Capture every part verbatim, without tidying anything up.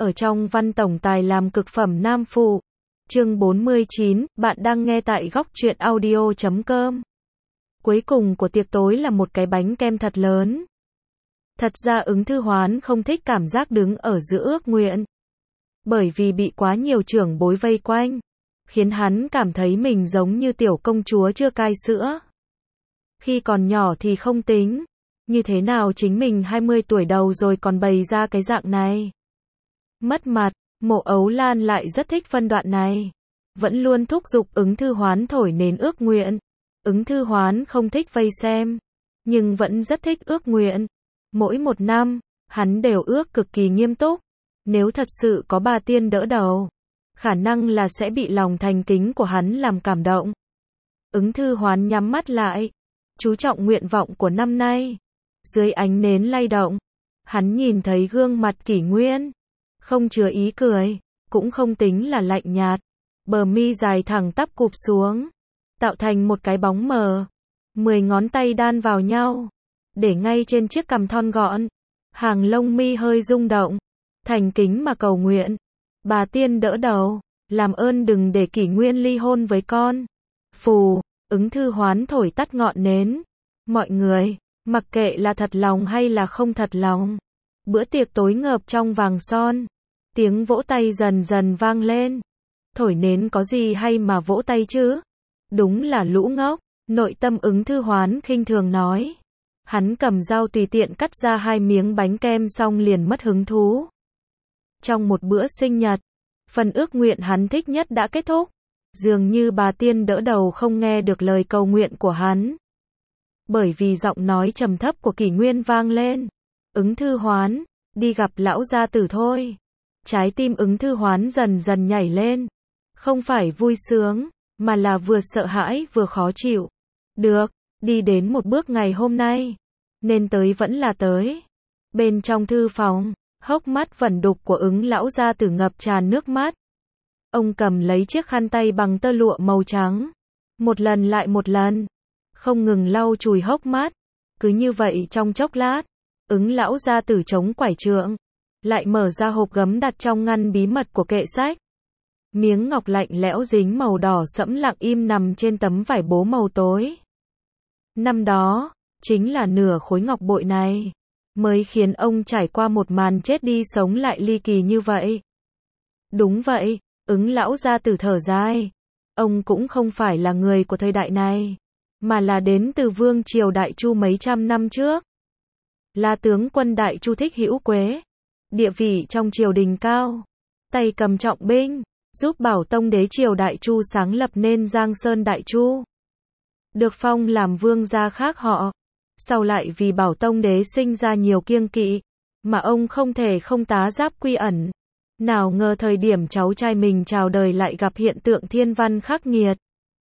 ở trong văn tổng tài làm cực phẩm nam phụ. Chương bốn mươi chín, bạn đang nghe tại góc truyện audio chấm com. Cuối cùng của tiệc tối là một cái bánh kem thật lớn. Thật ra Ứng Thư Hoán không thích cảm giác đứng ở giữa ước nguyện. Bởi vì bị quá nhiều trưởng bối vây quanh, khiến hắn cảm thấy mình giống như tiểu công chúa chưa cai sữa. Khi còn nhỏ thì không tính, như thế nào chính mình hai mươi tuổi đầu rồi còn bày ra cái dạng này. Mất mặt, Mộ Ấu Lan lại rất thích phân đoạn này. Vẫn luôn thúc giục Ứng Thư Hoán thổi nến ước nguyện. Ứng Thư Hoán không thích vây xem, nhưng vẫn rất thích ước nguyện. Mỗi một năm, hắn đều ước cực kỳ nghiêm túc. Nếu thật sự có bà tiên đỡ đầu, khả năng là sẽ bị lòng thành kính của hắn làm cảm động. Ứng Thư Hoán nhắm mắt lại, chú trọng nguyện vọng của năm nay. Dưới ánh nến lay động, hắn nhìn thấy gương mặt Kỷ Nguyên, không chứa ý cười, cũng không tính là lạnh nhạt. Bờ mi dài thẳng tắp cụp xuống, tạo thành một cái bóng mờ. Mười ngón tay đan vào nhau, để ngay trên chiếc cằm thon gọn. Hàng lông mi hơi rung động, thành kính mà cầu nguyện. Bà tiên đỡ đầu, làm ơn đừng để Kỷ Nguyên ly hôn với con. Phù, Ứng Thư Hoán thổi tắt ngọn nến. Mọi người, mặc kệ là thật lòng hay là không thật lòng, bữa tiệc tối ngợp trong vàng son. Tiếng vỗ tay dần dần vang lên. Thổi nến có gì hay mà vỗ tay chứ? Đúng là lũ ngốc, nội tâm Ứng Thư Hoán khinh thường nói. Hắn cầm dao tùy tiện cắt ra hai miếng bánh kem xong liền mất hứng thú. Trong một bữa sinh nhật, phần ước nguyện hắn thích nhất đã kết thúc. Dường như bà tiên đỡ đầu không nghe được lời cầu nguyện của hắn. Bởi vì giọng nói trầm thấp của Kỷ Nguyên vang lên. Ứng Thư Hoán, đi gặp lão gia tử thôi. Trái tim Ứng Thư Hoán dần dần nhảy lên. Không phải vui sướng, mà là vừa sợ hãi vừa khó chịu. Được, đi đến một bước ngày hôm nay. Nên tới vẫn là tới. Bên trong thư phòng, hốc mắt vẩn đục của Ứng lão gia tử ngập tràn nước mắt. Ông cầm lấy chiếc khăn tay bằng tơ lụa màu trắng. Một lần lại một lần. Không ngừng lau chùi hốc mắt. Cứ như vậy trong chốc lát, Ứng lão gia tử chống quải trượng, lại mở ra hộp gấm đặt trong ngăn bí mật của kệ sách. Miếng ngọc lạnh lẽo dính màu đỏ sẫm lặng im nằm trên tấm vải bố màu tối. Năm đó, chính là nửa khối ngọc bội này, mới khiến ông trải qua một màn chết đi sống lại ly kỳ như vậy. Đúng vậy, Ứng lão gia tử thở dài. Ông cũng không phải là người của thời đại này, mà là đến từ vương triều Đại Chu mấy trăm năm trước. Là tướng quân Đại Chu Thích Hữu Quế, địa vị trong triều đình cao, tay cầm trọng binh, giúp Bảo Tông đế triều Đại Chu sáng lập nên Giang Sơn Đại Chu. Được phong làm vương gia khác họ. Sau lại vì Bảo Tông đế sinh ra nhiều kiêng kỵ, mà ông không thể không tá giáp quy ẩn. Nào ngờ thời điểm cháu trai mình chào đời lại gặp hiện tượng thiên văn khắc nghiệt.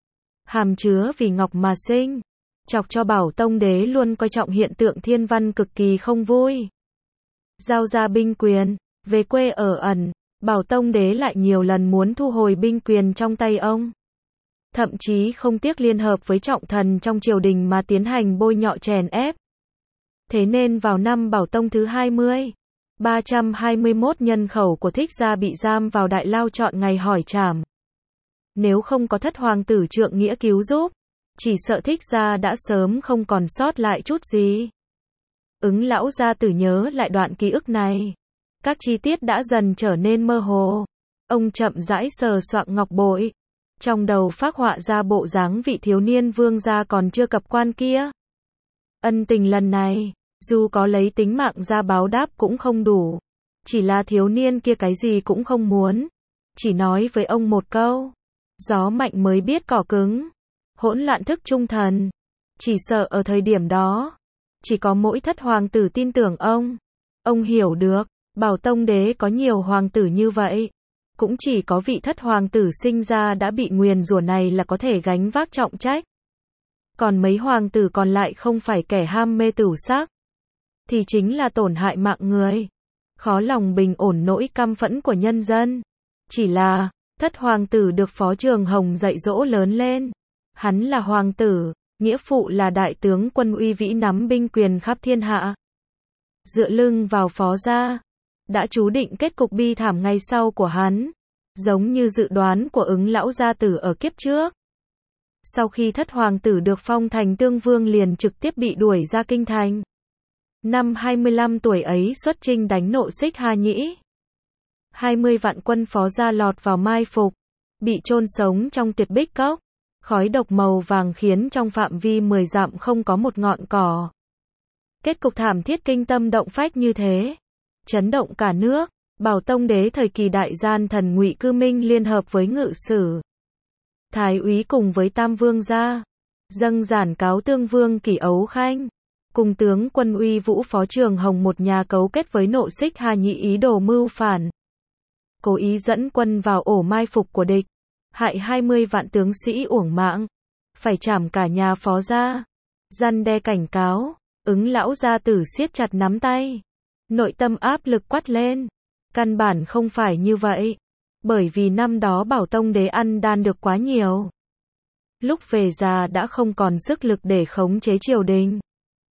Hàm chứa vì ngọc mà sinh, chọc cho Bảo Tông đế luôn coi trọng hiện tượng thiên văn cực kỳ không vui. Giao ra binh quyền, về quê ở ẩn, Bảo Tông đế lại nhiều lần muốn thu hồi binh quyền trong tay ông. Thậm chí không tiếc liên hợp với trọng thần trong triều đình mà tiến hành bôi nhọ chèn ép. Thế nên vào năm Bảo Tông thứ hai mươi, ba trăm hai mươi mốt nhân khẩu của Thích gia bị giam vào đại lao chọn ngày hỏi trảm. Nếu không có thất hoàng tử Trượng Nghĩa cứu giúp, chỉ sợ Thích gia đã sớm không còn sót lại chút gì. Ứng lão gia tử nhớ lại đoạn ký ức này. Các chi tiết đã dần trở nên mơ hồ. Ông chậm rãi sờ soạng ngọc bội. Trong đầu phác họa ra bộ dáng vị thiếu niên vương gia còn chưa cập quan kia. Ân tình lần này, dù có lấy tính mạng ra báo đáp cũng không đủ. Chỉ là thiếu niên kia cái gì cũng không muốn. Chỉ nói với ông một câu. Gió mạnh mới biết cỏ cứng. Hỗn loạn thức trung thần. Chỉ sợ ở thời điểm đó, chỉ có mỗi thất hoàng tử tin tưởng ông. Ông hiểu được, Bảo Tông đế có nhiều hoàng tử như vậy. Cũng chỉ có vị thất hoàng tử sinh ra đã bị nguyền rủa này là có thể gánh vác trọng trách. Còn mấy hoàng tử còn lại không phải kẻ ham mê tửu sắc, thì chính là tổn hại mạng người. Khó lòng bình ổn nỗi căm phẫn của nhân dân. Chỉ là, thất hoàng tử được Phó Trường Hồng dạy dỗ lớn lên. Hắn là hoàng tử, nghĩa phụ là đại tướng quân uy vĩ nắm binh quyền khắp thiên hạ. Dựa lưng vào Phó gia, đã chú định kết cục bi thảm ngày sau của hắn, giống như dự đoán của Ứng lão gia tử ở kiếp trước. Sau khi thất hoàng tử được phong thành tương vương liền trực tiếp bị đuổi ra kinh thành. Năm hai mươi lăm tuổi ấy xuất chinh đánh Nộ Xích Hà Nhĩ. hai mươi vạn quân Phó gia lọt vào mai phục, bị chôn sống trong Tuyệt Bích Cốc. Khói độc màu vàng khiến trong phạm vi mười dặm không có một ngọn cỏ. Kết cục thảm thiết kinh tâm động phách như thế, chấn động cả nước. Bảo Tông đế thời kỳ đại gian thần Ngụy Cư Minh liên hợp với ngự sử Thái úy cùng với Tam Vương gia, dâng giản cáo tương vương Kỷ Ấu Khanh, cùng tướng quân Uy Vũ Phó Trường Hồng một nhà cấu kết với Nộ Xích Hà Nhĩ ý đồ mưu phản. Cố ý dẫn quân vào ổ mai phục của địch, hại hai mươi vạn tướng sĩ uổng mạng, phải trảm cả nhà Phó gia. Răn đe cảnh cáo, Ứng lão gia tử siết chặt nắm tay, nội tâm áp lực quát lên. Căn bản không phải như vậy, bởi vì năm đó Bảo Tông đế ăn đan được quá nhiều. Lúc về già đã không còn sức lực để khống chế triều đình.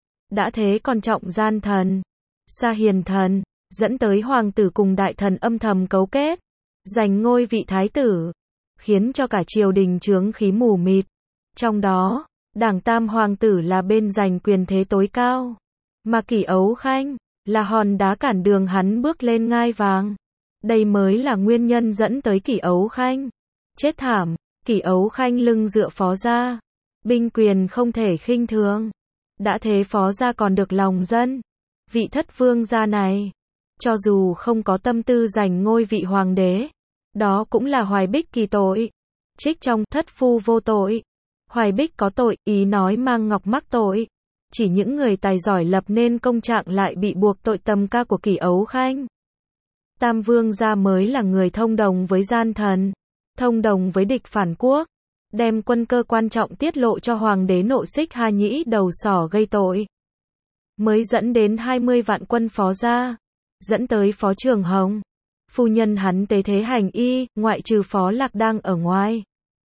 Đã thế còn trọng gian thần, xa hiền thần, dẫn tới hoàng tử cùng đại thần âm thầm cấu kết, giành ngôi vị thái tử, khiến cho cả triều đình chướng khí mù mịt. Trong đó, đảng Tam hoàng tử là bên giành quyền thế tối cao, mà Kỷ Ấu Khanh là hòn đá cản đường hắn bước lên ngai vàng. Đây mới là nguyên nhân dẫn tới Kỷ Ấu Khanh chết thảm. Kỷ Ấu Khanh lưng dựa Phó gia, binh quyền không thể khinh thường. Đã thế Phó gia còn được lòng dân. Vị thất vương gia này, cho dù không có tâm tư giành ngôi vị hoàng đế, đó cũng là Hoài Bích kỳ tội. Trích trong Thất phu vô tội, Hoài Bích có tội, ý nói Mang Ngọc mắc tội. Chỉ những người tài giỏi lập nên công trạng lại bị buộc tội tầm ca của Kỷ Ấu Khanh. Tam Vương gia mới là người thông đồng với gian thần, thông đồng với địch phản quốc, đem quân cơ quan trọng tiết lộ cho hoàng đế Nộ Xích Hà Nhĩ đầu sỏ gây tội. Mới dẫn đến hai mươi vạn quân Phó gia, dẫn tới Phó Trường Hồng, phu nhân hắn tế thế hành y, ngoại trừ Phó Lạc đang ở ngoài.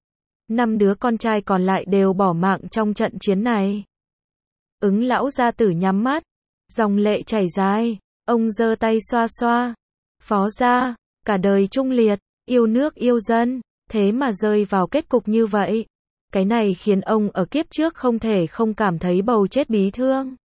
Năm đứa con trai còn lại đều bỏ mạng trong trận chiến này. Ứng lão gia tử nhắm mắt, dòng lệ chảy dài, ông giơ tay xoa xoa. Phó gia, cả đời trung liệt, yêu nước yêu dân, thế mà rơi vào kết cục như vậy. Cái này khiến ông ở kiếp trước không thể không cảm thấy bầu chết bí thương.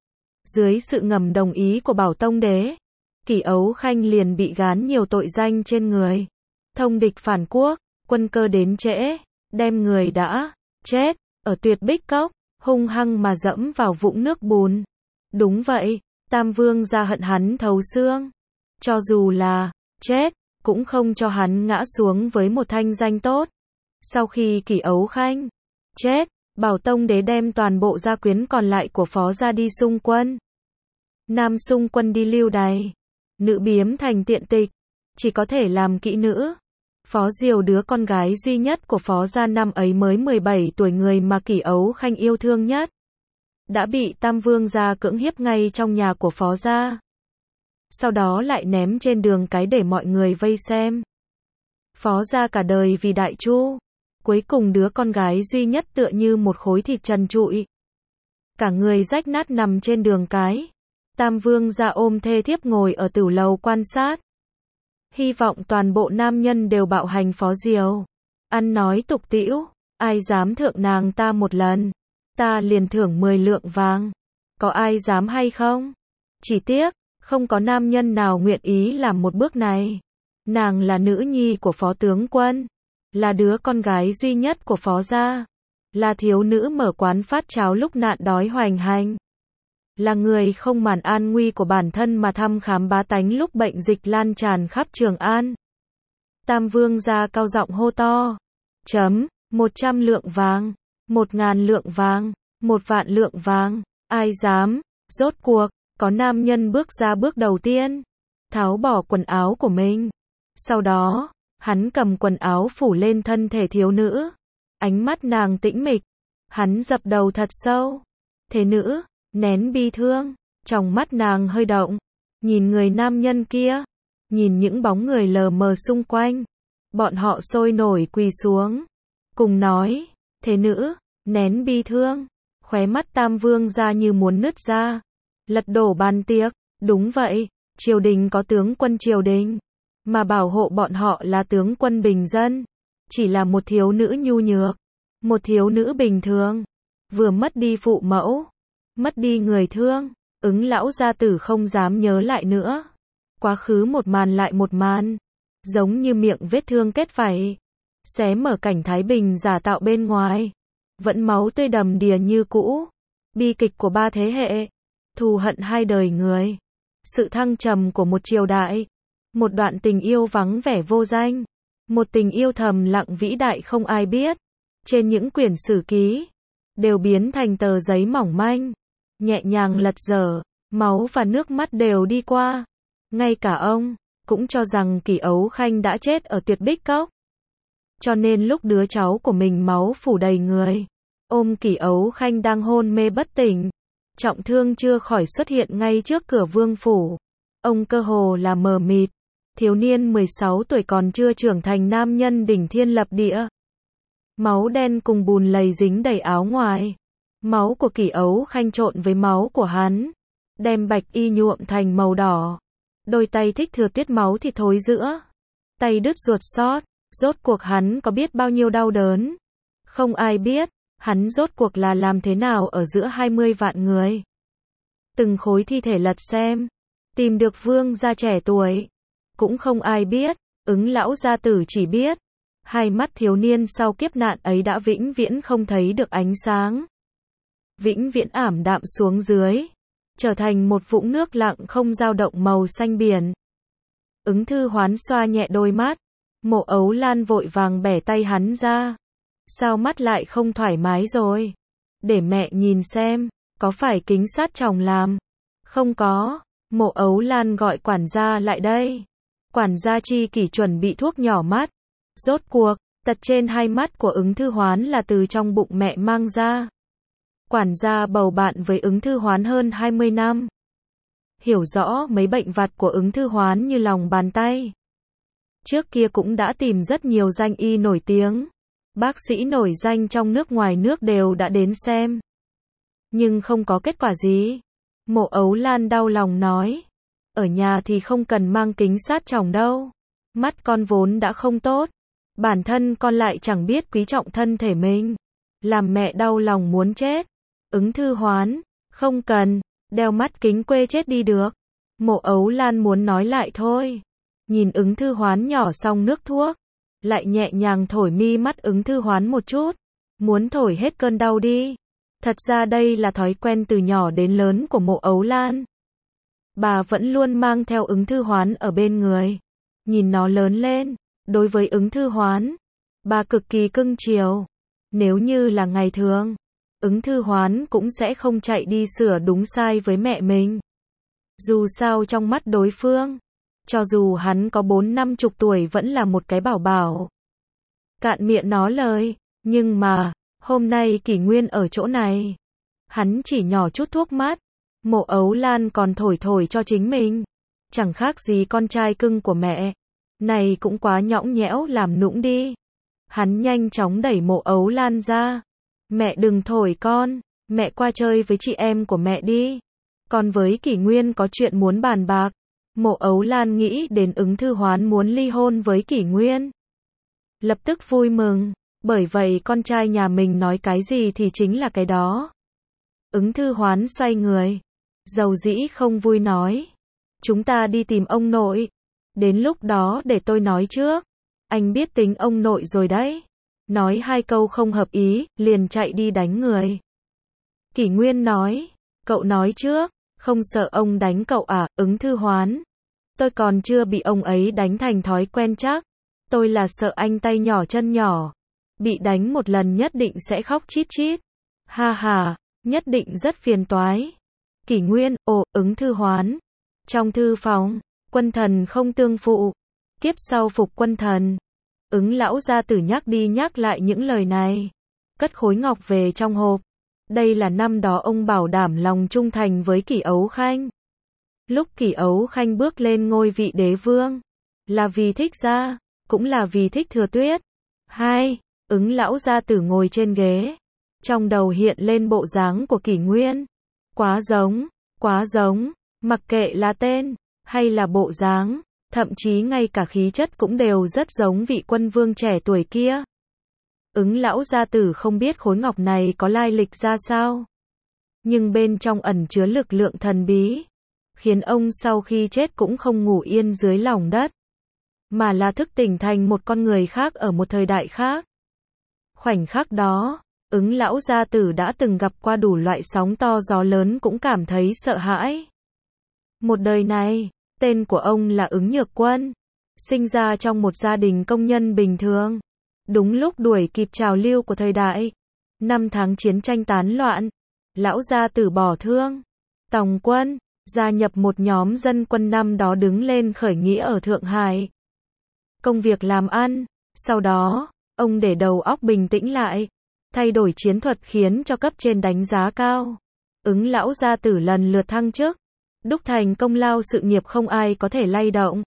Dưới sự ngầm đồng ý của Bảo Tông đế, Kỷ Ấu Khanh liền bị gán nhiều tội danh trên người. Thông địch phản quốc, quân cơ đến trễ, đem người đã chết ở Tuyệt Bích Cốc hung hăng mà dẫm vào vũng nước bùn. Đúng vậy, Tam Vương gia hận hắn thấu xương. Cho dù là chết, cũng không cho hắn ngã xuống với một thanh danh tốt. Sau khi Kỷ Ấu Khanh chết, Bảo Tông đế đem toàn bộ gia quyến còn lại của Phó gia đi xung quân. Nam xung quân đi lưu đày, nữ biếm thành tiện tịch, chỉ có thể làm kỹ nữ. Phó Diều, đứa con gái duy nhất của Phó gia năm ấy mới mười bảy tuổi, người mà Kỷ Ấu Khanh yêu thương nhất, đã bị Tam Vương gia cưỡng hiếp ngay trong nhà của Phó gia. Sau đó lại ném trên đường cái để mọi người vây xem. Phó gia cả đời vì Đại Chu, cuối cùng đứa con gái duy nhất tựa như một khối thịt trần trụi, cả người rách nát nằm trên đường cái. Tam Vương gia ôm thê thiếp ngồi ở tửu lầu quan sát. Hy vọng toàn bộ nam nhân đều bạo hành Phó Diều. Ăn nói tục tĩu, ai dám thượng nàng ta một lần, ta liền thưởng mười lượng vàng. Có ai dám hay không? Chỉ tiếc, không có nam nhân nào nguyện ý làm một bước này. Nàng là nữ nhi của Phó tướng quân, là đứa con gái duy nhất của Phó gia, là thiếu nữ mở quán phát cháo lúc nạn đói hoành hành, là người không màng an nguy của bản thân mà thăm khám bá tánh lúc bệnh dịch lan tràn khắp Trường An. Tam Vương gia cao giọng hô to, chấm, một trăm lượng vàng, một ngàn lượng vàng, một vạn lượng vàng, ai dám? Rốt cuộc, có nam nhân bước ra bước đầu tiên, tháo bỏ quần áo của mình. Sau đó, hắn cầm quần áo phủ lên thân thể thiếu nữ. Ánh mắt nàng tĩnh mịch, hắn dập đầu thật sâu. Thế nữ nén bi thương, trong mắt nàng hơi động, nhìn người nam nhân kia, nhìn những bóng người lờ mờ xung quanh. Bọn họ sôi nổi quỳ xuống, cùng nói, thế nữ nén bi thương. Khóe mắt Tam Vương gia như muốn nứt ra, lật đổ bàn tiệc. Đúng vậy, Triều đình có tướng quân triều đình, mà bảo hộ bọn họ là tướng quân bình dân. Chỉ là một thiếu nữ nhu nhược, một thiếu nữ bình thường, vừa mất đi phụ mẫu, mất đi người thương, Ứng lão gia tử không dám nhớ lại nữa. Quá khứ một màn lại một màn, giống như miệng vết thương kết vảy, xé mở cảnh thái bình giả tạo bên ngoài, vẫn máu tươi đầm đìa như cũ. Bi kịch của ba thế hệ, thù hận hai đời người, sự thăng trầm của một triều đại, một đoạn tình yêu vắng vẻ vô danh, một tình yêu thầm lặng vĩ đại không ai biết. Trên những quyển sử ký, đều biến thành tờ giấy mỏng manh, nhẹ nhàng lật dở, máu và nước mắt đều đi qua. Ngay cả ông, cũng cho rằng Kỷ Ấu Khanh đã chết ở Tuyệt Bích Cốc. Cho nên lúc đứa cháu của mình máu phủ đầy người, ôm Kỷ Ấu Khanh đang hôn mê bất tỉnh, trọng thương chưa khỏi xuất hiện ngay trước cửa vương phủ. Ông cơ hồ là mờ mịt, thiếu niên mười sáu tuổi còn chưa trưởng thành nam nhân đỉnh thiên lập địa. Máu đen cùng bùn lầy dính đầy áo ngoài. Máu của Kỷ Ấu Khanh trộn với máu của hắn, đem bạch y nhuộm thành màu đỏ. Đôi tay thích thừa tiết máu thì thối giữa, tay đứt ruột xót. Rốt cuộc hắn có biết bao nhiêu đau đớn? Không ai biết, hắn rốt cuộc là làm thế nào ở giữa hai mươi vạn người. Từng khối thi thể lật xem, tìm được vương gia trẻ tuổi, cũng không ai biết. Ứng lão gia tử chỉ biết, hai mắt thiếu niên sau kiếp nạn ấy đã vĩnh viễn không thấy được ánh sáng, vĩnh viễn ảm đạm xuống dưới, trở thành một vũng nước lặng không dao động màu xanh biển. Ứng Thư Hoán xoa nhẹ đôi mắt, Mộ Ấu Lan vội vàng bẻ tay hắn ra. Sao mắt lại không thoải mái rồi? Để mẹ nhìn xem, có phải kính sát chồng làm? Không có. Mộ Ấu Lan gọi quản gia lại đây. Quản gia Chi Kỷ chuẩn bị thuốc nhỏ mắt. Rốt cuộc, tật trên hai mắt của Ứng Thư Hoán là từ trong bụng mẹ mang ra. Quản gia bầu bạn với Ứng Thư Hoán hơn hai mươi năm. Hiểu rõ mấy bệnh vặt của Ứng Thư Hoán như lòng bàn tay. Trước kia cũng đã tìm rất nhiều danh y nổi tiếng. Bác sĩ nổi danh trong nước ngoài nước đều đã đến xem. Nhưng không có kết quả gì. Mộ Ấu Lan đau lòng nói. Ở nhà thì không cần mang kính sát tròng đâu. Mắt con vốn đã không tốt. Bản thân con lại chẳng biết quý trọng thân thể mình. Làm mẹ đau lòng muốn chết. Ứng Thư Hoán, không cần, đeo mắt kính quê chết đi được. Mộ Ấu Lan muốn nói lại thôi. Nhìn Ứng Thư Hoán nhỏ xong nước thuốc, lại nhẹ nhàng thổi mi mắt Ứng Thư Hoán một chút, muốn thổi hết cơn đau đi. Thật ra đây là thói quen từ nhỏ đến lớn của Mộ Ấu Lan. Bà vẫn luôn mang theo Ứng Thư Hoán ở bên người, nhìn nó lớn lên. Đối với Ứng Thư Hoán, bà cực kỳ cưng chiều. Nếu như là ngày thường, Ứng Thư Hoán cũng sẽ không chạy đi sửa đúng sai với mẹ mình. Dù sao trong mắt đối phương, cho dù hắn có bốn năm chục tuổi vẫn là một cái bảo bảo. Cạn miệng nó lời, nhưng mà, hôm nay Kỷ Nguyên ở chỗ này. Hắn chỉ nhỏ chút thuốc mắt, Mộ Ấu Lan còn thổi thổi cho chính mình. Chẳng khác gì con trai cưng của mẹ. Này cũng quá nhõng nhẽo làm nũng đi. Hắn nhanh chóng đẩy Mộ Ấu Lan ra. Mẹ đừng thổi con, mẹ qua chơi với chị em của mẹ đi. Còn với Kỷ Nguyên có chuyện muốn bàn bạc. Mộ Ấu Lan nghĩ đến Ứng Thư Hoán muốn ly hôn với Kỷ Nguyên. Lập tức vui mừng, bởi vậy con trai nhà mình nói cái gì thì chính là cái đó. Ứng Thư Hoán xoay người, dầu dĩ không vui nói. Chúng ta đi tìm ông nội. Đến lúc đó để tôi nói trước. Anh biết tính ông nội rồi đấy. Nói hai câu không hợp ý, liền chạy đi đánh người. Kỷ Nguyên nói, cậu nói trước, không sợ ông đánh cậu à? Ứng Thư Hoán, tôi còn chưa bị ông ấy đánh thành thói quen chắc. Tôi là sợ anh tay nhỏ chân nhỏ, bị đánh một lần nhất định sẽ khóc chít chít. Ha ha, nhất định rất phiền toái. Kỷ Nguyên, ồ, Ứng Thư Hoán. Trong thư phòng, quân thần không tương phụ, kiếp sau phục quân thần. Ứng lão gia tử nhắc đi nhắc lại những lời này. Cất khối ngọc về trong hộp. Đây là năm đó ông bảo đảm lòng trung thành với Kỷ Ấu Khanh. Lúc Kỷ Ấu Khanh bước lên ngôi vị đế vương, là vì thích gia, cũng là vì thích Thừa Tuyết. Hai, Ứng lão gia tử ngồi trên ghế. Trong đầu hiện lên bộ dáng của Kỷ Nguyên. Quá giống, quá giống, mặc kệ là tên, hay là bộ dáng, thậm chí ngay cả khí chất cũng đều rất giống vị quân vương trẻ tuổi kia. Ứng lão gia tử không biết khối ngọc này có lai lịch ra sao, nhưng bên trong ẩn chứa lực lượng thần bí, khiến ông sau khi chết cũng không ngủ yên dưới lòng đất, mà là thức tỉnh thành một con người khác ở một thời đại khác. Khoảnh khắc đó, Ứng lão gia tử đã từng gặp qua đủ loại sóng to gió lớn cũng cảm thấy sợ hãi. Một đời này, tên của ông là Ứng Nhược Quân, sinh ra trong một gia đình công nhân bình thường. Đúng lúc đuổi kịp trào lưu của thời đại, năm tháng chiến tranh tán loạn, lão gia tử bỏ thương, tòng quân, gia nhập một nhóm dân quân năm đó đứng lên khởi nghĩa ở Thượng Hải. Công việc làm ăn, sau đó, ông để đầu óc bình tĩnh lại, thay đổi chiến thuật khiến cho cấp trên đánh giá cao. Ứng lão gia tử lần lượt thăng chức, đúc thành công lao sự nghiệp không ai có thể lay động.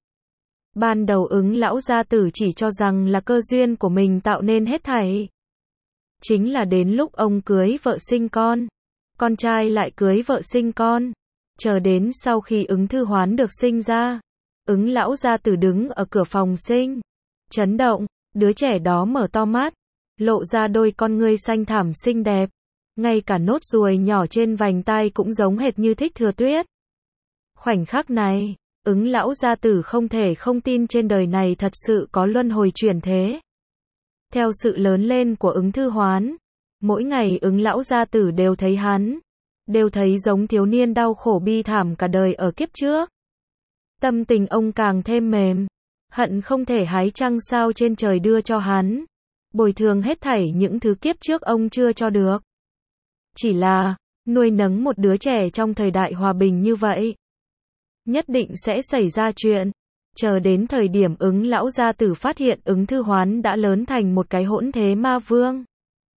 Ban đầu Ứng lão gia tử chỉ cho rằng là cơ duyên của mình tạo nên hết thảy. Chính là đến lúc ông cưới vợ sinh con, con trai lại cưới vợ sinh con, chờ đến sau khi Ứng Thư Hoán được sinh ra, Ứng lão gia tử đứng ở cửa phòng sinh, chấn động, đứa trẻ đó mở to mắt, lộ ra đôi con ngươi xanh thẳm xinh đẹp, ngay cả nốt ruồi nhỏ trên vành tai cũng giống hệt như Thích Thừa Tuyết. Khoảnh khắc này, Ứng lão gia tử không thể không tin trên đời này thật sự có luân hồi chuyển thế. Theo sự lớn lên của Ứng Thư Hoán, mỗi ngày Ứng lão gia tử đều thấy hắn, đều thấy giống thiếu niên đau khổ bi thảm cả đời ở kiếp trước. Tâm tình ông càng thêm mềm, hận không thể hái trăng sao trên trời đưa cho hắn, bồi thường hết thảy những thứ kiếp trước ông chưa cho được. Chỉ là, nuôi nấng một đứa trẻ trong thời đại hòa bình như vậy, nhất định sẽ xảy ra chuyện. Chờ đến thời điểm Ứng lão gia tử phát hiện Ứng Thư Hoán đã lớn thành một cái hỗn thế ma vương.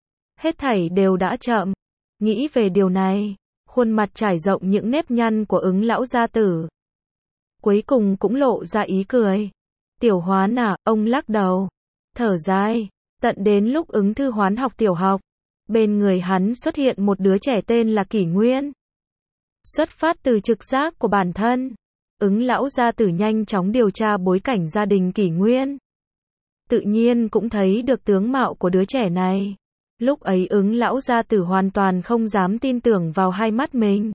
Hết thảy đều đã chậm. Nghĩ về điều này, khuôn mặt trải rộng những nếp nhăn của Ứng lão gia tử cuối cùng cũng lộ ra ý cười. Tiểu Hoán à, ông lắc đầu, thở dài, tận đến lúc Ứng Thư Hoán học tiểu học, bên người hắn xuất hiện một đứa trẻ tên là Kỷ Nguyên. Xuất phát từ trực giác của bản thân, Ứng lão gia tử nhanh chóng điều tra bối cảnh gia đình Kỷ Nguyên. Tự nhiên cũng thấy được tướng mạo của đứa trẻ này. Lúc ấy Ứng lão gia tử hoàn toàn không dám tin tưởng vào hai mắt mình.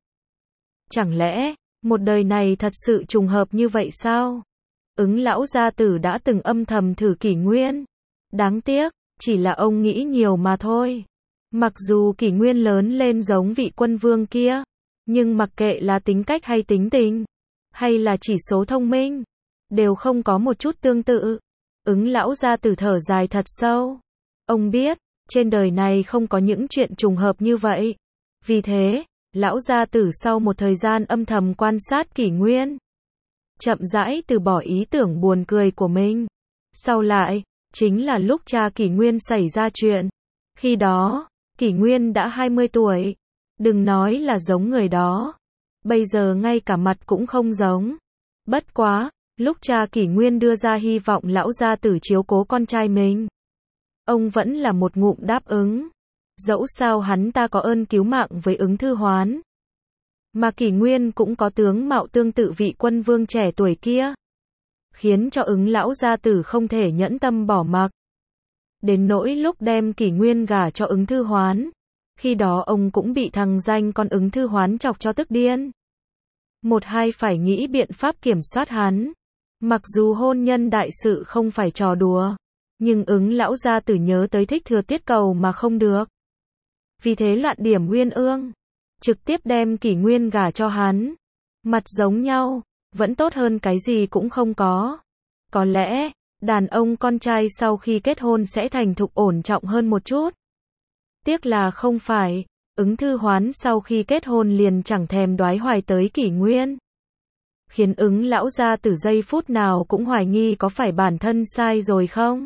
Chẳng lẽ, một đời này thật sự trùng hợp như vậy sao? Ứng lão gia tử đã từng âm thầm thử Kỷ Nguyên. Đáng tiếc, chỉ là ông nghĩ nhiều mà thôi. Mặc dù Kỷ Nguyên lớn lên giống vị quân vương kia, nhưng mặc kệ là tính cách hay tính tình, hay là chỉ số thông minh, đều không có một chút tương tự. Ứng lão gia tử thở dài thật sâu. Ông biết, trên đời này không có những chuyện trùng hợp như vậy. Vì thế, lão gia tử sau một thời gian âm thầm quan sát Kỷ Nguyên, chậm rãi từ bỏ ý tưởng buồn cười của mình. Sau lại, chính là lúc cha Kỷ Nguyên xảy ra chuyện. Khi đó, Kỷ Nguyên đã hai mươi tuổi. Đừng nói là giống người đó. Bây giờ ngay cả mặt cũng không giống. Bất quá, lúc cha Kỷ Nguyên đưa ra hy vọng lão gia tử chiếu cố con trai mình, ông vẫn là một ngụm đáp ứng. Dẫu sao hắn ta có ơn cứu mạng với Ứng Thư Hoán, mà Kỷ Nguyên cũng có tướng mạo tương tự vị quân vương trẻ tuổi kia, khiến cho Ứng lão gia tử không thể nhẫn tâm bỏ mặc. Đến nỗi lúc đem Kỷ Nguyên gả cho Ứng Thư Hoán, khi đó ông cũng bị thằng danh con Ứng Thư Hoán chọc cho tức điên. Một hai phải nghĩ biện pháp kiểm soát hắn. Mặc dù hôn nhân đại sự không phải trò đùa, nhưng Ứng lão gia tử nhớ tới Thích Thừa Tuyết cầu mà không được. Vì thế loạn điểm uyên ương, trực tiếp đem Kỷ Nguyên gả cho hắn. Mặt giống nhau, vẫn tốt hơn cái gì cũng không có. Có lẽ, đàn ông con trai sau khi kết hôn sẽ thành thục ổn trọng hơn một chút. Tiếc là không phải, Ứng Thư Hoán sau khi kết hôn liền chẳng thèm đoái hoài tới Kỷ Nguyên. Khiến Ứng lão gia tử giây phút nào cũng hoài nghi có phải bản thân sai rồi không?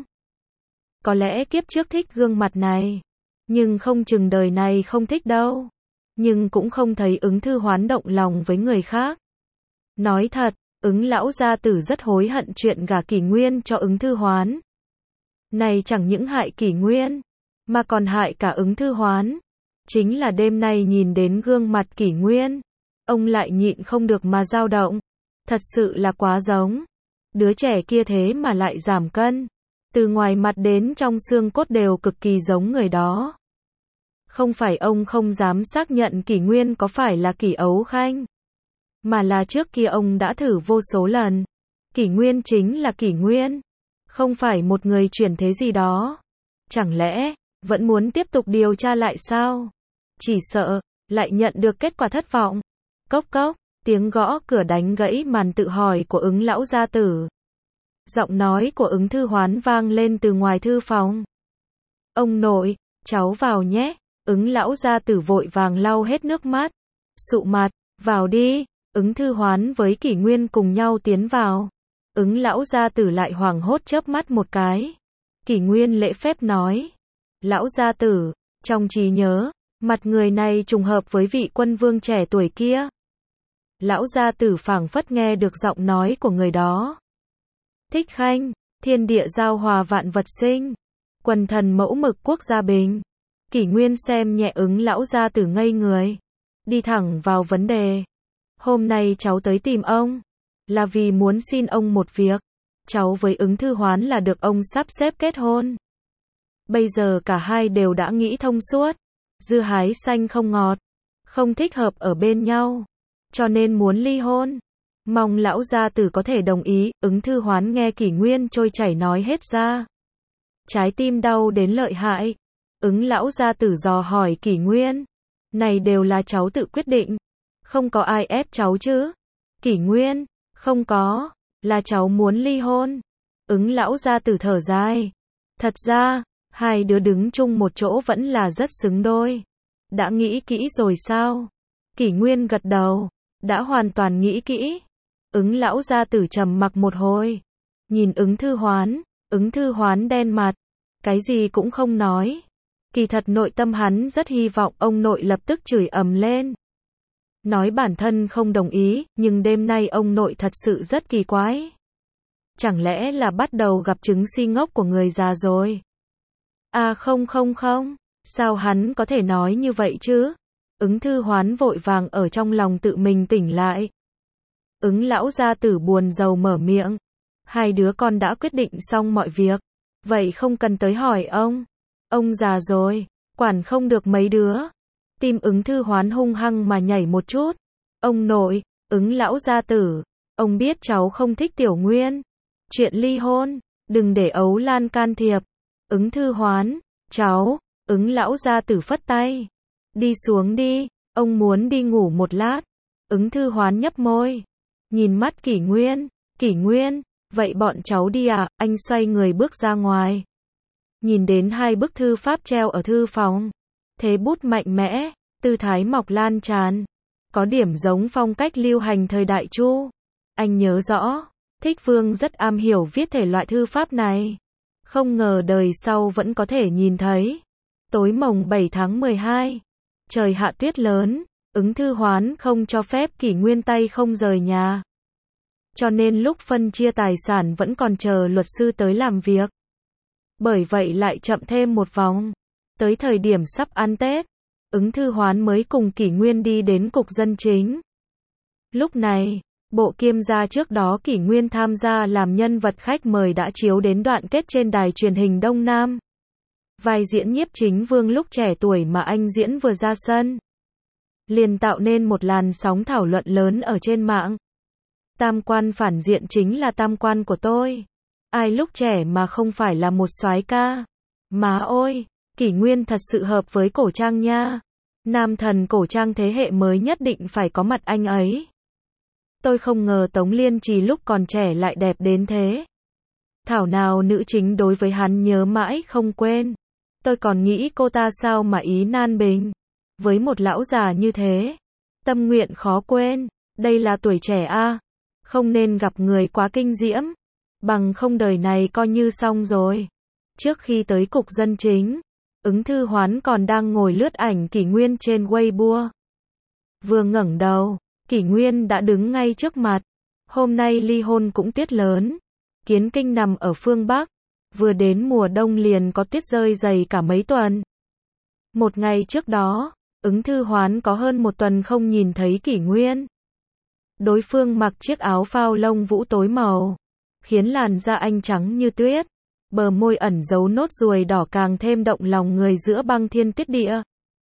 Có lẽ kiếp trước thích gương mặt này, nhưng không chừng đời này không thích đâu. Nhưng cũng không thấy Ứng Thư Hoán động lòng với người khác. Nói thật, Ứng lão gia tử rất hối hận chuyện gả Kỷ Nguyên cho Ứng Thư Hoán. Này chẳng những hại Kỷ Nguyên, mà còn hại cả Ứng Thư Hoán. Chính là đêm nay nhìn đến gương mặt Kỷ Nguyên, ông lại nhịn không được mà dao động. Thật sự là quá giống. Đứa trẻ kia thế mà lại giảm cân. Từ ngoài mặt đến trong xương cốt đều cực kỳ giống người đó. Không phải ông không dám xác nhận Kỷ Nguyên có phải là Kỷ Ấu Khanh, mà là trước kia ông đã thử vô số lần. Kỷ Nguyên chính là Kỷ Nguyên, không phải một người chuyển thế gì đó. Chẳng lẽ vẫn muốn tiếp tục điều tra lại sao? Chỉ sợ lại nhận được kết quả thất vọng. Cốc cốc, tiếng gõ cửa đánh gãy màn tự hỏi của Ứng lão gia tử. Giọng nói của Ứng Thư Hoán vang lên từ ngoài thư phòng. Ông nội, cháu vào nhé. Ứng lão gia tử vội vàng lau hết nước mắt, sụ mặt, vào đi. Ứng Thư Hoán với Kỷ Nguyên cùng nhau tiến vào. Ứng lão gia tử lại hoảng hốt chớp mắt một cái. Kỷ Nguyên lễ phép nói, lão gia tử, trong trí nhớ, mặt người này trùng hợp với vị quân vương trẻ tuổi kia. Lão gia tử phảng phất nghe được giọng nói của người đó. Thích Khanh, thiên địa giao hòa vạn vật sinh, quần thần mẫu mực quốc gia bình. Kỷ Nguyên xem nhẹ Ứng lão gia tử ngây người, đi thẳng vào vấn đề. Hôm nay cháu tới tìm ông, là vì muốn xin ông một việc. Cháu với Ứng Thư Hoán là được ông sắp xếp kết hôn. Bây giờ cả hai đều đã nghĩ thông suốt, dưa hái xanh không ngọt, không thích hợp ở bên nhau, cho nên muốn ly hôn. Mong lão gia tử có thể đồng ý. Ứng Thư Hoán nghe Kỷ Nguyên trôi chảy nói hết ra, trái tim đau đến lợi hại. Ứng lão gia tử dò hỏi Kỷ Nguyên, này đều là cháu tự quyết định, không có ai ép cháu chứ? Kỷ Nguyên, không có, là cháu muốn ly hôn. Ứng lão gia tử thở dài, thật ra, hai đứa đứng chung một chỗ vẫn là rất xứng đôi. Đã nghĩ kỹ rồi sao? Kỷ Nguyên gật đầu, đã hoàn toàn nghĩ kỹ. Ứng lão gia tử trầm mặc một hồi, nhìn Ứng Thư Hoán. Ứng Thư Hoán đen mặt, cái gì cũng không nói. Kỳ thật nội tâm hắn rất hy vọng ông nội lập tức chửi ầm lên, nói bản thân không đồng ý, nhưng đêm nay ông nội thật sự rất kỳ quái. Chẳng lẽ là bắt đầu gặp chứng si ngốc của người già rồi? À không không không, sao hắn có thể nói như vậy chứ? Ứng Thư Hoán vội vàng ở trong lòng tự mình tỉnh lại. Ứng lão gia tử buồn rầu mở miệng, hai đứa con đã quyết định xong mọi việc, vậy không cần tới hỏi ông. Ông già rồi, quản không được mấy đứa. Tim Ứng Thư Hoán hung hăng mà nhảy một chút. Ông nội, Ứng lão gia tử, ông biết cháu không thích Tiểu Nguyên. Chuyện ly hôn, đừng để Ấu Lan can thiệp. Ứng Thư Hoán, cháu, Ứng lão gia tử phất tay. Đi xuống đi, ông muốn đi ngủ một lát. Ứng Thư Hoán nhấp môi, nhìn mắt Kỷ Nguyên. Kỷ Nguyên, vậy bọn cháu đi à? Anh xoay người bước ra ngoài. Nhìn đến hai bức thư pháp treo ở thư phòng, thế bút mạnh mẽ, tư thái mọc lan tràn, có điểm giống phong cách lưu hành thời đại Chu. Anh nhớ rõ, Thích Vương rất am hiểu viết thể loại thư pháp này, không ngờ đời sau vẫn có thể nhìn thấy. Tối mồng bảy tháng mười hai, trời hạ tuyết lớn, Ứng Thư Hoán không cho phép Kỷ Nguyên tay không rời nhà, cho nên lúc phân chia tài sản vẫn còn chờ luật sư tới làm việc. Bởi vậy lại chậm thêm một vòng. Tới thời điểm sắp ăn Tết, Ứng Thư Hoán mới cùng Kỷ Nguyên đi đến cục dân chính. Lúc này, bộ Kiêm gia trước đó Kỷ Nguyên tham gia làm nhân vật khách mời đã chiếu đến đoạn kết trên đài truyền hình Đông Nam. Vai diễn Nhiếp Chính Vương lúc trẻ tuổi mà anh diễn vừa ra sân, liền tạo nên một làn sóng thảo luận lớn ở trên mạng. Tam quan phản diện chính là tam quan của tôi. Ai lúc trẻ mà không phải là một soái ca. Má ôi, Kỷ Nguyên thật sự hợp với cổ trang nha. Nam thần cổ trang thế hệ mới nhất định phải có mặt anh ấy. Tôi không ngờ Tống Liên Trì lúc còn trẻ lại đẹp đến thế. Thảo nào nữ chính đối với hắn nhớ mãi không quên. Tôi còn nghĩ cô ta sao mà ý nan bình. Với một lão già như thế, tâm nguyện khó quên. Đây là tuổi trẻ a, không nên gặp người quá kinh diễm, bằng không đời này coi như xong rồi. Trước khi tới cục dân chính, Ứng Thư Hoán còn đang ngồi lướt ảnh Kỷ Nguyên trên Weibo. Vừa ngẩng đầu, Kỷ Nguyên đã đứng ngay trước mặt. Hôm nay ly hôn cũng tuyết lớn. Kiến Kinh nằm ở phương Bắc, vừa đến mùa đông liền có tuyết rơi dày cả mấy tuần. Một ngày trước đó, Ứng Thư Hoán có hơn một tuần không nhìn thấy Kỷ Nguyên. Đối phương mặc chiếc áo phao lông vũ tối màu, khiến làn da anh trắng như tuyết, bờ môi ẩn giấu nốt ruồi đỏ càng thêm động lòng người giữa băng thiên tuyết địa.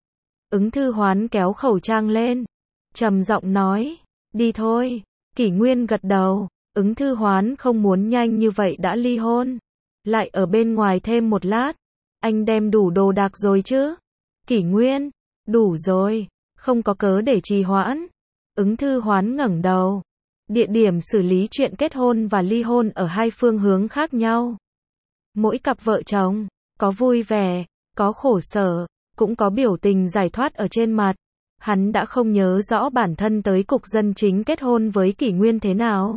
Ứng Thư Hoán kéo khẩu trang lên, trầm giọng nói, đi thôi. Kỷ Nguyên gật đầu, Ứng Thư Hoán không muốn nhanh như vậy đã ly hôn, lại ở bên ngoài thêm một lát. Anh đem đủ đồ đạc rồi chứ? Kỷ Nguyên, đủ rồi, không có cớ để trì hoãn. Ứng Thư Hoán ngẩng đầu. Địa điểm xử lý chuyện kết hôn và ly hôn ở hai phương hướng khác nhau. Mỗi cặp vợ chồng, có vui vẻ, có khổ sở, cũng có biểu tình giải thoát ở trên mặt. Hắn đã không nhớ rõ bản thân tới cục dân chính kết hôn với Kỷ Nguyên thế nào.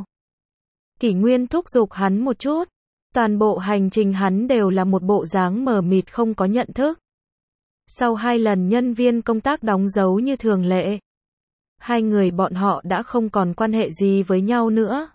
Kỷ Nguyên thúc giục hắn một chút. Toàn bộ hành trình hắn đều là một bộ dáng mờ mịt không có nhận thức. Sau hai lần nhân viên công tác đóng dấu như thường lệ, hai người bọn họ đã không còn quan hệ gì với nhau nữa.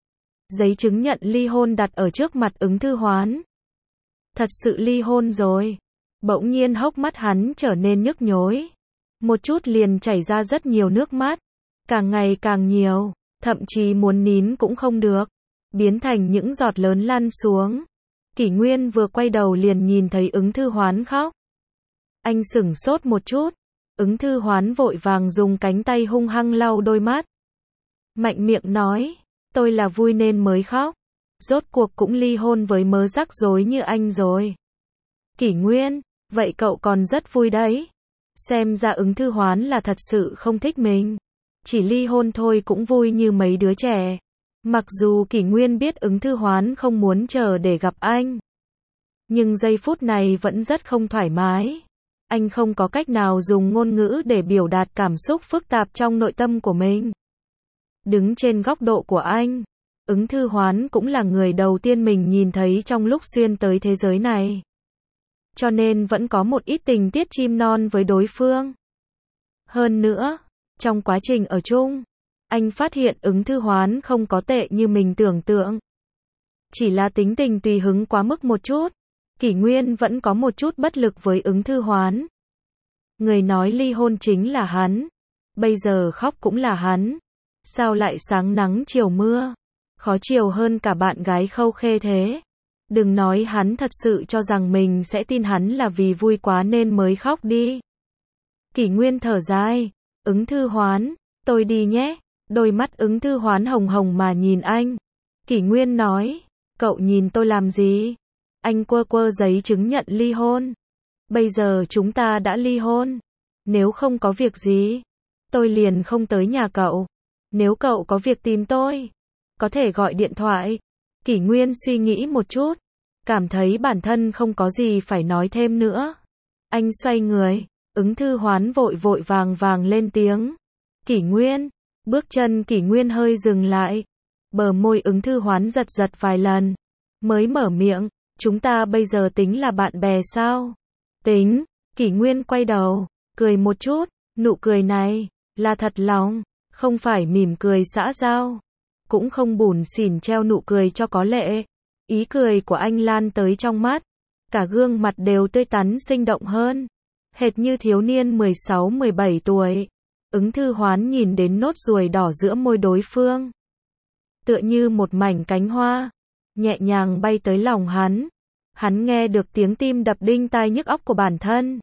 Giấy chứng nhận ly hôn đặt ở trước mặt Ứng Thư Hoán. Thật sự ly hôn rồi. Bỗng nhiên hốc mắt hắn trở nên nhức nhối. Một chút liền chảy ra rất nhiều nước mắt. Càng ngày càng nhiều, thậm chí muốn nín cũng không được, biến thành những giọt lớn lăn xuống. Kỷ Nguyên vừa quay đầu liền nhìn thấy Ứng Thư Hoán khóc. Anh sửng sốt một chút. Ứng Thư Hoán vội vàng dùng cánh tay hung hăng lau đôi mắt. Mạnh miệng nói, tôi là vui nên mới khóc. Rốt cuộc cũng ly hôn với mớ rắc rối như anh rồi. Kỷ Nguyên, vậy cậu còn rất vui đấy. Xem ra Ứng Thư Hoán là thật sự không thích mình. Chỉ ly hôn thôi cũng vui như mấy đứa trẻ. Mặc dù Kỷ Nguyên biết Ứng Thư Hoán không muốn chờ để gặp anh, nhưng giây phút này vẫn rất không thoải mái. Anh không có cách nào dùng ngôn ngữ để biểu đạt cảm xúc phức tạp trong nội tâm của mình. Đứng trên góc độ của anh, Ứng Thư Hoán cũng là người đầu tiên mình nhìn thấy trong lúc xuyên tới thế giới này. Cho nên vẫn có một ít tình tiết chim non với đối phương. Hơn nữa, trong quá trình ở chung, anh phát hiện Ứng Thư Hoán không có tệ như mình tưởng tượng. Chỉ là tính tình tùy hứng quá mức một chút. Kỷ Nguyên vẫn có một chút bất lực với Ứng Thư Hoán. Người nói ly hôn chính là hắn. Bây giờ khóc cũng là hắn. Sao lại sáng nắng chiều mưa? Khó chiều hơn cả bạn gái Khâu Khê thế. Đừng nói hắn thật sự cho rằng mình sẽ tin hắn là vì vui quá nên mới khóc đi. Kỷ Nguyên thở dài. Ứng Thư Hoán, tôi đi nhé. Đôi mắt Ứng Thư Hoán hồng hồng mà nhìn anh. Kỷ Nguyên nói, cậu nhìn tôi làm gì? Anh quơ quơ giấy chứng nhận ly hôn. Bây giờ chúng ta đã ly hôn. Nếu không có việc gì, tôi liền không tới nhà cậu. Nếu cậu có việc tìm tôi, có thể gọi điện thoại. Kỷ Nguyên suy nghĩ một chút, cảm thấy bản thân không có gì phải nói thêm nữa. Anh xoay người, Ứng Thư Hoán vội vội vàng vàng lên tiếng. Kỷ Nguyên, bước chân Kỷ Nguyên hơi dừng lại. Bờ môi Ứng Thư Hoán giật giật vài lần, mới mở miệng. Chúng ta bây giờ tính là bạn bè sao? Tính. Kỷ Nguyên quay đầu, cười một chút. Nụ cười này là thật lòng, không phải mỉm cười xã giao, cũng không bủn xỉn treo nụ cười cho có lệ. Ý cười của anh lan tới trong mắt, cả gương mặt đều tươi tắn sinh động hơn, hệt như thiếu niên mười sáu mười bảy tuổi. Ứng Thư Hoán nhìn đến nốt ruồi đỏ giữa môi đối phương, tựa như một mảnh cánh hoa, nhẹ nhàng bay tới lòng hắn. Hắn nghe được tiếng tim đập đinh tai nhức óc của bản thân.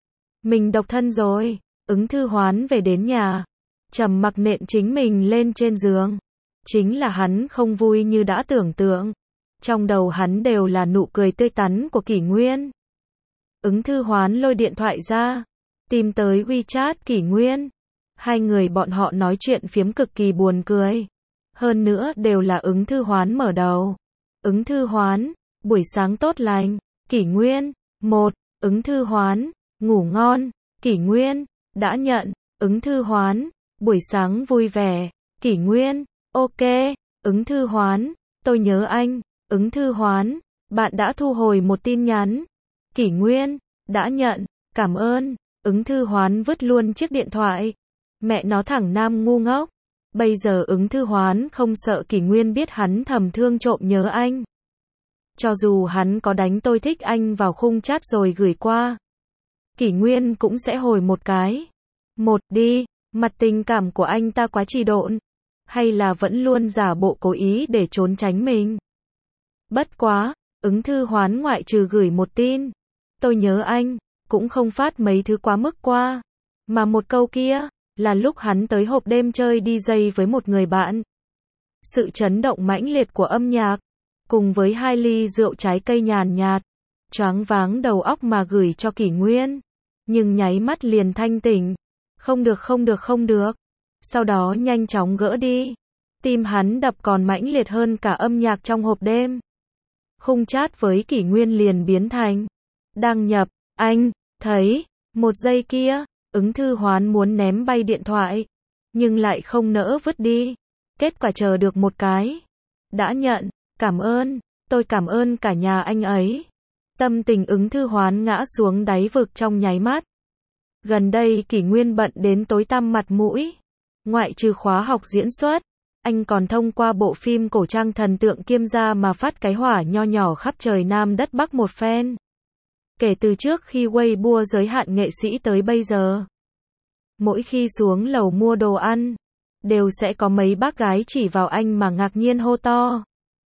Mình độc thân rồi. Ứng Thư Hoán về đến nhà, trầm mặc nện chính mình lên trên giường. Chính là hắn không vui như đã tưởng tượng. Trong đầu hắn đều là nụ cười tươi tắn của Kỷ Nguyên. Ứng Thư Hoán lôi điện thoại ra, tìm tới WeChat Kỷ Nguyên. Hai người bọn họ nói chuyện phiếm cực kỳ buồn cười. Hơn nữa đều là Ứng Thư Hoán mở đầu. Ứng Thư Hoán, buổi sáng tốt lành. Kỷ Nguyên, một. Ứng Thư Hoán, ngủ ngon. Kỷ Nguyên, đã nhận. Ứng Thư Hoán, buổi sáng vui vẻ. Kỷ Nguyên, ok. Ứng Thư Hoán, tôi nhớ anh. Ứng Thư Hoán, bạn đã thu hồi một tin nhắn. Kỷ Nguyên, đã nhận, cảm ơn. Ứng Thư Hoán vứt luôn chiếc điện thoại. Mẹ nó thẳng nam ngu ngốc. Bây giờ Ứng Thư Hoán không sợ Kỷ Nguyên biết hắn thầm thương trộm nhớ anh. Cho dù hắn có đánh tôi thích anh vào khung chat rồi gửi qua, Kỷ Nguyên cũng sẽ hồi một cái. Một đi, mặt tình cảm của anh ta quá trì độn. hay là vẫn luôn giả bộ cố ý để trốn tránh mình. Bất quá, Ứng Thư Hoán ngoại trừ gửi một tin, tôi nhớ anh, cũng không phát mấy thứ quá mức qua. Mà một câu kia, là lúc hắn tới hộp đêm chơi đi dây với một người bạn. Sự chấn động mãnh liệt của âm nhạc, cùng với hai ly rượu trái cây nhàn nhạt, choáng váng đầu óc mà gửi cho Kỷ Nguyên. Nhưng nháy mắt liền thanh tỉnh. Không được không được không được. Sau đó nhanh chóng gỡ đi. Tim hắn đập còn mãnh liệt hơn cả âm nhạc trong hộp đêm. Khung chat với Kỷ Nguyên liền biến thành đăng nhập, anh, thấy, một giây kia, Ứng Thư Hoán muốn ném bay điện thoại, nhưng lại không nỡ vứt đi. Kết quả chờ được một cái. Đã nhận, cảm ơn, tôi cảm ơn cả nhà anh ấy. Tâm tình Ứng Thư Hoán ngã xuống đáy vực trong nháy mắt. Gần đây Kỷ Nguyên bận đến tối tăm mặt mũi. Ngoại trừ khóa học diễn xuất, anh còn thông qua bộ phim cổ trang Thần Tượng Kiêm Gia mà phát cái hỏa nho nhỏ khắp trời Nam đất Bắc một phen. Kể từ trước khi Weibo giới hạn nghệ sĩ tới bây giờ, mỗi khi xuống lầu mua đồ ăn, đều sẽ có mấy bác gái chỉ vào anh mà ngạc nhiên hô to.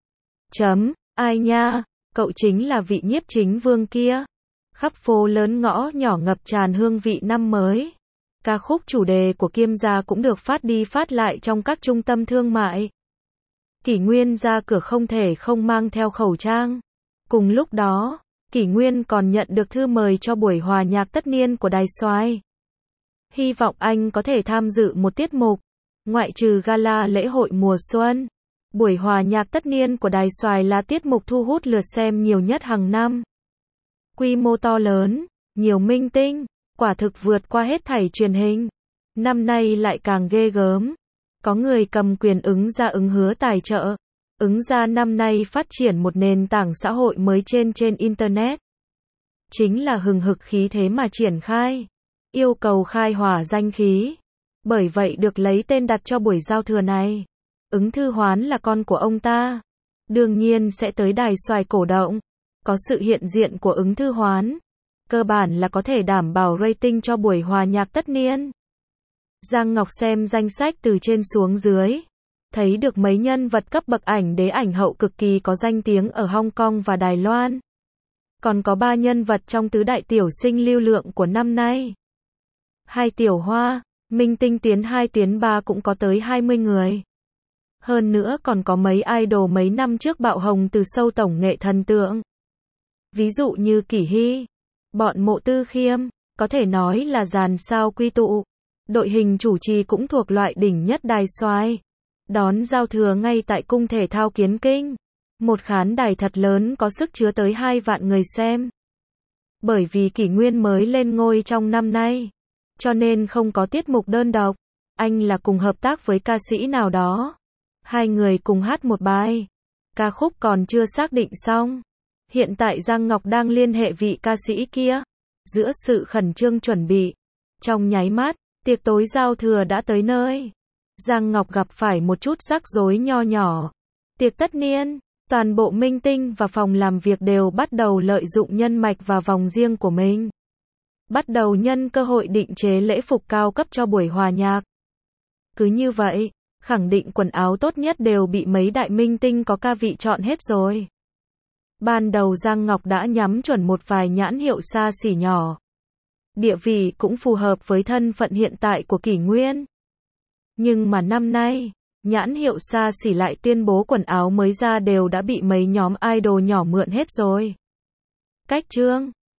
Chấm, ai nha, cậu chính là vị nhiếp chính vương kia. Khắp phố lớn ngõ nhỏ ngập tràn hương vị năm mới. Ca khúc chủ đề của Kiêm Gia cũng được phát đi phát lại trong các trung tâm thương mại. Kỷ Nguyên ra cửa không thể không mang theo khẩu trang. Cùng lúc đó, Kỷ Nguyên còn nhận được thư mời cho buổi hòa nhạc tất niên của Đài Soái. Hy vọng anh có thể tham dự một tiết mục. Ngoại trừ gala lễ hội mùa xuân, buổi hòa nhạc tất niên của Đài Soái là tiết mục thu hút lượt xem nhiều nhất hàng năm. Quy mô to lớn, nhiều minh tinh, quả thực vượt qua hết thảy truyền hình. Năm nay lại càng ghê gớm. Có người cầm quyền Ứng Gia ứng hứa tài trợ. Ứng Gia năm nay phát triển một nền tảng xã hội mới trên trên Internet. Chính là hừng hực khí thế mà triển khai. Yêu cầu khai hỏa danh khí. Bởi vậy được lấy tên đặt cho buổi giao thừa này. Ứng Thư Hoán là con của ông ta. Đương nhiên sẽ tới Đài Soái cổ động. Có sự hiện diện của Ứng Thư Hoán, cơ bản là có thể đảm bảo rating cho buổi hòa nhạc tất niên. Giang Ngọc xem danh sách từ trên xuống dưới, thấy được mấy nhân vật cấp bậc ảnh đế ảnh hậu cực kỳ có danh tiếng ở Hong Kong và Đài Loan. Còn có ba nhân vật trong tứ đại tiểu sinh lưu lượng của năm nay. Hai tiểu hoa, minh tinh tiến hai tiến ba cũng có tới hai mươi người. Hơn nữa còn có mấy idol mấy năm trước bạo hồng từ show tổng nghệ thần tượng. Ví dụ như Kỷ Hy, bọn Mộ Tư Khiêm, có thể nói là dàn sao quy tụ. Đội hình chủ trì cũng thuộc loại đỉnh nhất Đài Soái. Đón giao thừa ngay tại cung thể thao Kiến Kinh. Một khán đài thật lớn có sức chứa tới hai vạn người xem. Bởi vì Kỷ Nguyên mới lên ngôi trong năm nay, cho nên không có tiết mục đơn độc. Anh là cùng hợp tác với ca sĩ nào đó. Hai người cùng hát một bài. Ca khúc còn chưa xác định xong. Hiện tại Giang Ngọc đang liên hệ vị ca sĩ kia. Giữa sự khẩn trương chuẩn bị, trong nháy mắt, tiệc tối giao thừa đã tới nơi. Giang Ngọc gặp phải một chút rắc rối nho nhỏ. Tiệc tất niên, toàn bộ minh tinh và phòng làm việc đều bắt đầu lợi dụng nhân mạch và vòng riêng của mình. Bắt đầu nhân cơ hội định chế lễ phục cao cấp cho buổi hòa nhạc. Cứ như vậy, khẳng định quần áo tốt nhất đều bị mấy đại minh tinh có ca vị chọn hết rồi. Ban đầu Giang Ngọc đã nhắm chuẩn một vài nhãn hiệu xa xỉ nhỏ. Địa vị cũng phù hợp với thân phận hiện tại của Kỷ Nguyên. Nhưng mà năm nay, nhãn hiệu xa xỉ lại tuyên bố quần áo mới ra đều đã bị mấy nhóm idol nhỏ mượn hết rồi. Cách trương,